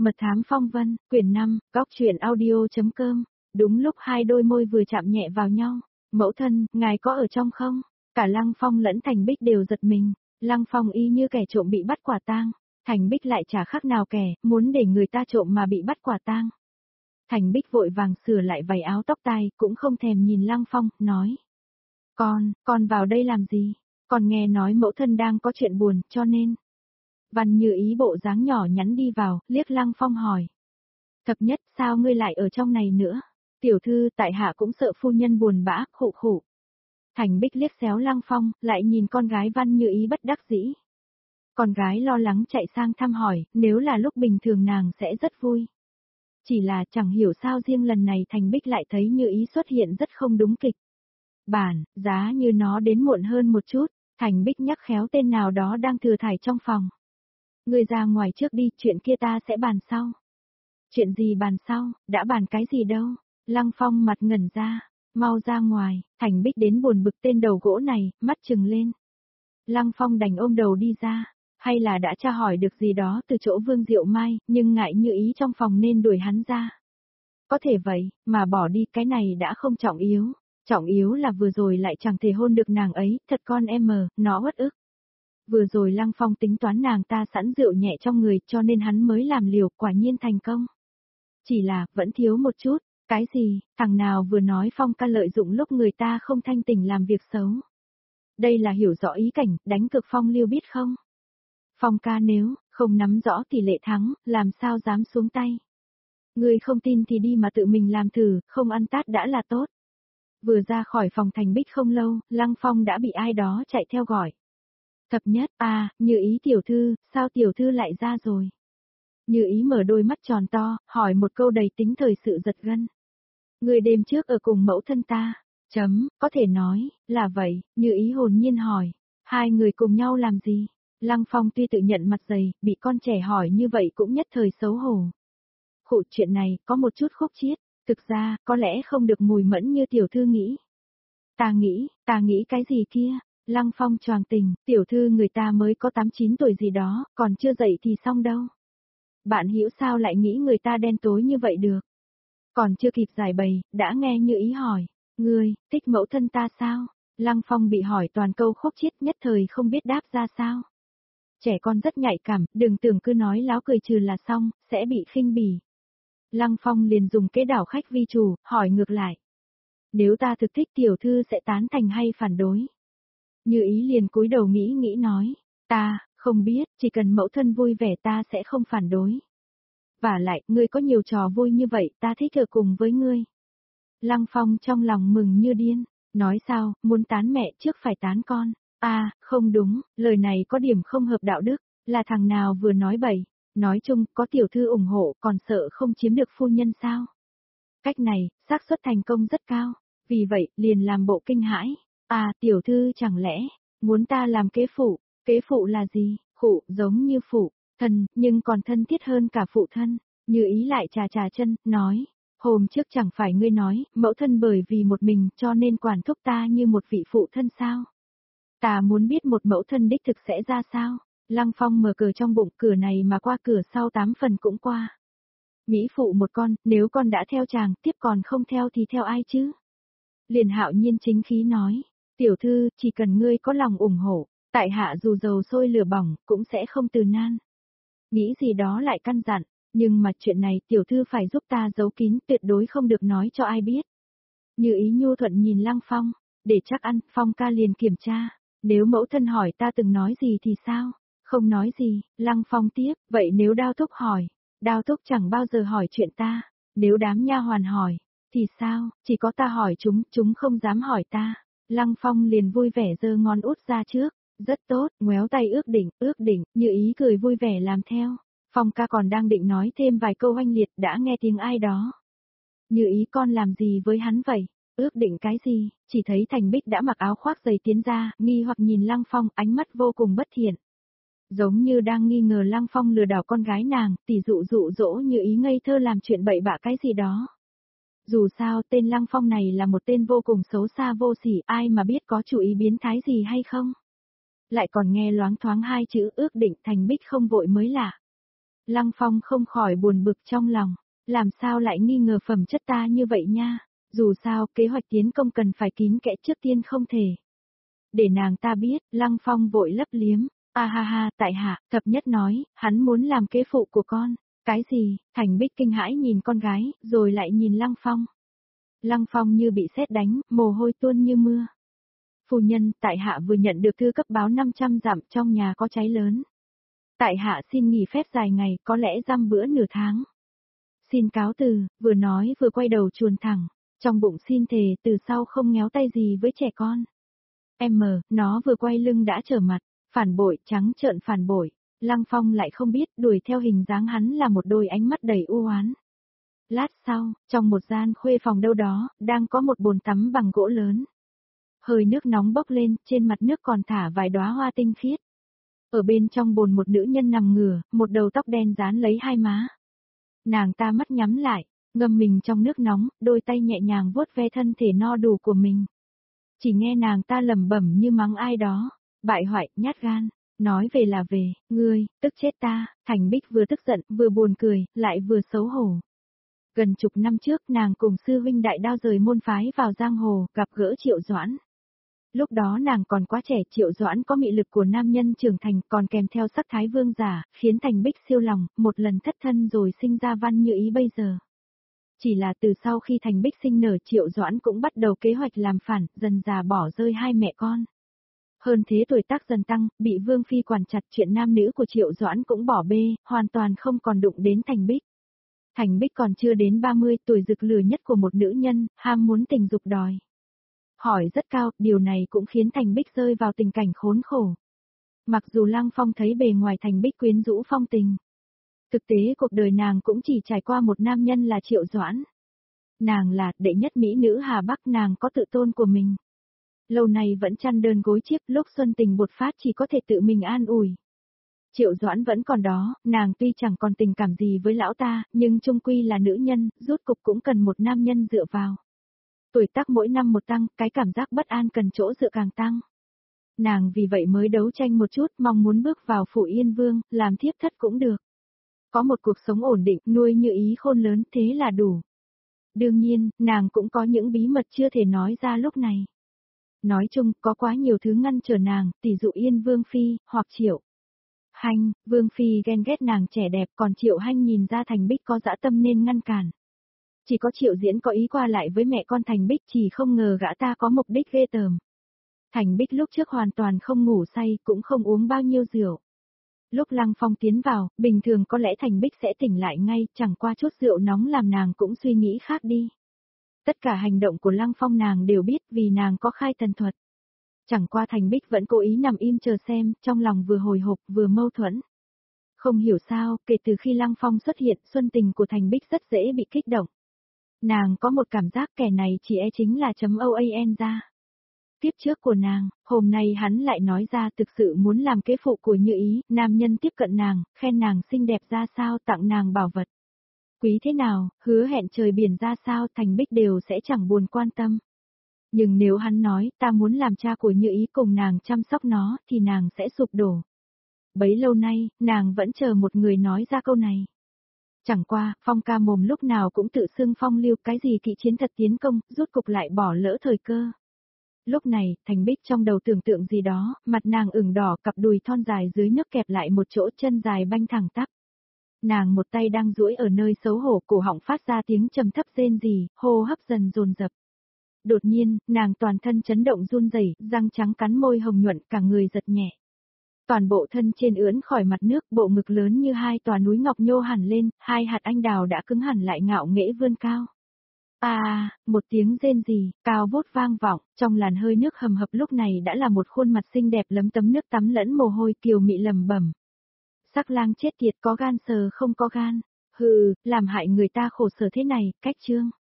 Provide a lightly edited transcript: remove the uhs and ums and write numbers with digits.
Mật thám phong vân, quyển 5, góc truyện audio.com. Đúng lúc hai đôi môi vừa chạm nhẹ vào nhau. Mẫu thân, ngài có ở trong không? Cả Lăng Phong lẫn Thành Bích đều giật mình. Lăng Phong y như kẻ trộm bị bắt quả tang. Thành Bích lại chả khác nào kẻ, muốn để người ta trộm mà bị bắt quả tang. Thành Bích vội vàng sửa lại váy áo tóc tai, cũng không thèm nhìn Lăng Phong, nói. Con vào đây làm gì? Con nghe nói mẫu thân đang có chuyện buồn, cho nên. Văn Như Ý bộ dáng nhỏ nhắn đi vào, liếc Lăng Phong hỏi. Thập nhất, sao ngươi lại ở trong này nữa? Tiểu thư, tại hạ cũng sợ phu nhân buồn bã, khụ khụ. Thành Bích liếc xéo Lăng Phong, lại nhìn con gái Văn Như Ý bất đắc dĩ. Con gái lo lắng chạy sang thăm hỏi, nếu là lúc bình thường nàng sẽ rất vui. Chỉ là chẳng hiểu sao riêng lần này Thành Bích lại thấy Như Ý xuất hiện rất không đúng kịch. Giá như nó đến muộn hơn một chút, Thành Bích nhắc khéo tên nào đó đang thừa thải trong phòng. Ngươi ra ngoài trước đi, chuyện kia ta sẽ bàn sau. Chuyện gì bàn sau, đã bàn cái gì đâu? Lăng Phong mặt ngẩn ra, mau ra ngoài. Thành Bích đến buồn bực tên đầu gỗ này, mắt trừng lên. Lăng Phong đành ôm đầu đi ra, hay là đã tra hỏi được gì đó từ chỗ Vương Diệu Mai, nhưng ngại Như Ý trong phòng nên đuổi hắn ra. Có thể vậy, mà bỏ đi cái này đã không trọng yếu là vừa rồi lại chẳng thể hôn được nàng ấy, thật con em mờ, nó uất ức. Vừa rồi Lăng Phong tính toán nàng ta sẵn rượu nhẹ trong người cho nên hắn mới làm liều, quả nhiên thành công. Chỉ là, vẫn thiếu một chút, cái gì, thằng nào vừa nói Phong ca lợi dụng lúc người ta không thanh tỉnh làm việc xấu. Đây là hiểu rõ ý cảnh, đánh cực Phong Lưu biết không? Phong ca nếu, không nắm rõ tỷ lệ thắng, làm sao dám xuống tay. Người không tin thì đi mà tự mình làm thử, không ăn tát đã là tốt. Vừa ra khỏi phòng Thành Bích không lâu, Lăng Phong đã bị ai đó chạy theo gọi. Thập nhất, Như Ý tiểu thư, sao tiểu thư lại ra rồi? Như Ý mở đôi mắt tròn to, hỏi một câu đầy tính thời sự giật gân. Người đêm trước ở cùng mẫu thân ta, có thể nói, là vậy, Như Ý hồn nhiên hỏi. Hai người cùng nhau làm gì? Lăng Phong tuy tự nhận mặt dày, bị con trẻ hỏi như vậy cũng nhất thời xấu hổ. Khụ, chuyện này, có một chút khúc chiết, thực ra, có lẽ không được mùi mẫn như tiểu thư nghĩ. Ta nghĩ cái gì kia? Lăng Phong choàng tình, tiểu thư người ta mới có 8-9 tuổi gì đó, còn chưa dậy thì xong đâu. Bạn hiểu sao lại nghĩ người ta đen tối như vậy được? Còn chưa kịp giải bày, đã nghe Như Ý hỏi, ngươi, thích mẫu thân ta sao? Lăng Phong bị hỏi toàn câu khúc chiết nhất thời không biết đáp ra sao. Trẻ con rất nhạy cảm, đừng tưởng cứ nói láo cười trừ là xong, sẽ bị khinh bỉ. Lăng Phong liền dùng kế đảo khách vi chủ, hỏi ngược lại. Nếu ta thực thích tiểu thư sẽ tán thành hay phản đối? Như Ý liền cúi đầu nghĩ nói, ta, không biết, chỉ cần mẫu thân vui vẻ ta sẽ không phản đối. Và lại, ngươi có nhiều trò vui như vậy, ta thích ở cùng với ngươi. Lăng Phong trong lòng mừng như điên, nói sao, muốn tán mẹ trước phải tán con. Không đúng, lời này có điểm không hợp đạo đức, là thằng nào vừa nói bậy, nói chung, có tiểu thư ủng hộ, còn sợ không chiếm được phu nhân sao. Cách này, xác suất thành công rất cao, vì vậy, liền làm bộ kinh hãi. Tiểu thư chẳng lẽ, muốn ta làm kế phụ là gì, giống như phụ, thân, nhưng còn thân thiết hơn cả phụ thân. Như Ý lại trà chân, nói, hôm trước chẳng phải ngươi nói, mẫu thân bởi vì một mình cho nên quản thúc ta như một vị phụ thân sao? Ta muốn biết một mẫu thân đích thực sẽ ra sao? Lăng Phong mở cửa trong bụng, cửa này mà qua cửa sau 8 phần cũng qua. Mỹ phụ một con, nếu con đã theo chàng, tiếp còn không theo thì theo ai chứ? Liền Hạo Nhiên chính khí nói, tiểu thư, chỉ cần ngươi có lòng ủng hộ, tại hạ dù dầu sôi lửa bỏng, cũng sẽ không từ nan. Nghĩ gì đó lại căn dặn, nhưng mà chuyện này tiểu thư phải giúp ta giấu kín, tuyệt đối không được nói cho ai biết. Như Ý nhu thuận nhìn Lăng Phong, để chắc ăn, Phong ca liền kiểm tra, nếu mẫu thân hỏi ta từng nói gì thì sao? Không nói gì, Lăng Phong tiếp, vậy nếu Đao Thúc hỏi, Đao Thúc chẳng bao giờ hỏi chuyện ta, nếu đám nha hoàn hỏi, thì sao, chỉ có ta hỏi chúng không dám hỏi ta. Lăng Phong liền vui vẻ giơ ngón út ra trước, rất tốt, ngoéo tay ước định, Như Ý cười vui vẻ làm theo. Phong ca còn đang định nói thêm vài câu oanh liệt đã nghe tiếng ai đó. Như Ý con làm gì với hắn vậy? Ước định cái gì? Chỉ thấy Thành Bích đã mặc áo khoác dày tiến ra, nghi hoặc nhìn Lăng Phong, ánh mắt vô cùng bất thiện. Giống như đang nghi ngờ Lăng Phong lừa đảo con gái nàng, tỉ dụ dỗ Như Ý ngây thơ làm chuyện bậy bạ cái gì đó. Dù sao tên Lăng Phong này là một tên vô cùng xấu xa vô sỉ, ai mà biết có chủ ý biến thái gì hay không. Lại còn nghe loáng thoáng hai chữ ước định, Thành Bích không vội mới lạ. Lăng Phong không khỏi buồn bực trong lòng, làm sao lại nghi ngờ phẩm chất ta như vậy nha, dù sao kế hoạch tiến công cần phải kín kẽ trước tiên không thể. Để nàng ta biết, Lăng Phong vội lấp liếm, a ha ha, tại hạ, thập nhất nói, hắn muốn làm kế phụ của con. Cái gì? Thành Bích kinh hãi nhìn con gái, rồi lại nhìn Lăng Phong. Lăng Phong như bị sét đánh, mồ hôi tuôn như mưa. Phu nhân, tại hạ vừa nhận được thư cấp báo 500 dặm trong nhà có cháy lớn. Tại hạ xin nghỉ phép dài ngày, có lẽ dăm bữa nửa tháng. Xin cáo từ, vừa nói vừa quay đầu chuồn thẳng, trong bụng xin thề từ sau không ngéo tay gì với trẻ con. Nó vừa quay lưng đã trở mặt, phản bội, trắng trợn phản bội. Lăng Phong lại không biết, đuổi theo hình dáng hắn là một đôi ánh mắt đầy u oán. Lát sau, trong một gian khuê phòng đâu đó, đang có một bồn tắm bằng gỗ lớn. Hơi nước nóng bốc lên, trên mặt nước còn thả vài đóa hoa tinh khiết. Ở bên trong bồn một nữ nhân nằm ngửa, một đầu tóc đen dán lấy hai má. Nàng ta mắt nhắm lại, ngâm mình trong nước nóng, đôi tay nhẹ nhàng vuốt ve thân thể no đủ của mình. Chỉ nghe nàng ta lẩm bẩm như mắng ai đó, bại hoại, nhát gan, nói về là về, ngươi, tức chết ta. Thành Bích vừa tức giận, vừa buồn cười, lại vừa xấu hổ. Gần chục năm trước nàng cùng sư huynh đại đao rời môn phái vào giang hồ, gặp gỡ Triệu Doãn. Lúc đó nàng còn quá trẻ, Triệu Doãn có mị lực của nam nhân trưởng thành, còn kèm theo sắc thái vương giả, khiến Thành Bích siêu lòng, một lần thất thân rồi sinh ra Văn Như Ý bây giờ. Chỉ là từ sau khi Thành Bích sinh nở, Triệu Doãn cũng bắt đầu kế hoạch làm phản, dần dà bỏ rơi hai mẹ con. Hơn thế tuổi tác dần tăng, bị Vương Phi quản chặt, chuyện nam nữ của Triệu Doãn cũng bỏ bê, hoàn toàn không còn đụng đến Thành Bích. Thành Bích còn chưa đến 30 tuổi, rực lửa nhất của một nữ nhân, ham muốn tình dục đòi hỏi rất cao, điều này cũng khiến Thành Bích rơi vào tình cảnh khốn khổ. Mặc dù Lăng Phong thấy bề ngoài Thành Bích quyến rũ phong tình, thực tế cuộc đời nàng cũng chỉ trải qua một nam nhân là Triệu Doãn. Nàng là đệ nhất mỹ nữ Hà Bắc, nàng có tự tôn của mình. Lâu nay vẫn chăn đơn gối chiếc, lúc xuân tình bột phát chỉ có thể tự mình an ủi. Triệu Doãn vẫn còn đó, nàng tuy chẳng còn tình cảm gì với lão ta, nhưng chung quy là nữ nhân, rốt cục cũng cần một nam nhân dựa vào. Tuổi tác mỗi năm một tăng, cái cảm giác bất an cần chỗ dựa càng tăng. Nàng vì vậy mới đấu tranh một chút, mong muốn bước vào phủ Yên Vương, làm thiếp thất cũng được. Có một cuộc sống ổn định, nuôi Như Ý khôn lớn, thế là đủ. Đương nhiên, nàng cũng có những bí mật chưa thể nói ra lúc này. Nói chung, có quá nhiều thứ ngăn trở nàng, tỷ dụ Yên Vương Phi, hoặc Triệu Hanh. Vương Phi ghen ghét nàng trẻ đẹp, còn Triệu Hanh nhìn ra Thành Bích có dã tâm nên ngăn cản. Chỉ có Triệu Diễn có ý qua lại với mẹ con Thành Bích, chỉ không ngờ gã ta có mục đích ghê tởm. Thành Bích lúc trước hoàn toàn không ngủ say, cũng không uống bao nhiêu rượu. Lúc Lăng Phong tiến vào, bình thường có lẽ Thành Bích sẽ tỉnh lại ngay, chẳng qua chút rượu nóng làm nàng cũng suy nghĩ khác đi. Tất cả hành động của Lăng Phong nàng đều biết, vì nàng có khai thần thuật. Chẳng qua Thành Bích vẫn cố ý nằm im chờ xem, trong lòng vừa hồi hộp vừa mâu thuẫn. Không hiểu sao, kể từ khi Lăng Phong xuất hiện, xuân tình của Thành Bích rất dễ bị kích động. Nàng có một cảm giác kẻ này chỉ chính là .oan ra. Tiếp trước của nàng, hôm nay hắn lại nói ra thực sự muốn làm kế phụ của Như Ý, nam nhân tiếp cận nàng, khen nàng xinh đẹp ra sao, tặng nàng bảo vật quý thế nào, hứa hẹn trời biển ra sao, Thành Bích đều sẽ chẳng buồn quan tâm. Nhưng nếu hắn nói, ta muốn làm cha của Như Ý cùng nàng chăm sóc nó, thì nàng sẽ sụp đổ. Bấy lâu nay, nàng vẫn chờ một người nói ra câu này. Chẳng qua, Phong ca mồm lúc nào cũng tự xưng phong lưu, cái gì kỵ chiến thật tiến công, rút cục lại bỏ lỡ thời cơ. Lúc này, Thành Bích trong đầu tưởng tượng gì đó, mặt nàng ửng đỏ, cặp đùi thon dài dưới nước kẹp lại một chỗ, chân dài banh thẳng tắp. Nàng một tay đang duỗi ở nơi xấu hổ, cổ họng phát ra tiếng trầm thấp rên rỉ, hô hấp dần dồn dập. Đột nhiên, nàng toàn thân chấn động run rẩy, răng trắng cắn môi hồng nhuận, cả người giật nhẹ. Toàn bộ thân trên ưỡn khỏi mặt nước, bộ ngực lớn như hai tòa núi ngọc nhô hẳn lên, hai hạt anh đào đã cứng hẳn lại ngạo nghễ vươn cao. Một tiếng rên rỉ, cao vút vang vọng, trong làn hơi nước hầm hập lúc này đã là một khuôn mặt xinh đẹp lấm tấm nước tắm lẫn mồ hôi, kiều mị lẩm bẩm. Sắc lang chết tiệt, có gan sờ không có gan. Hừ, làm hại người ta khổ sở thế này, cách trương.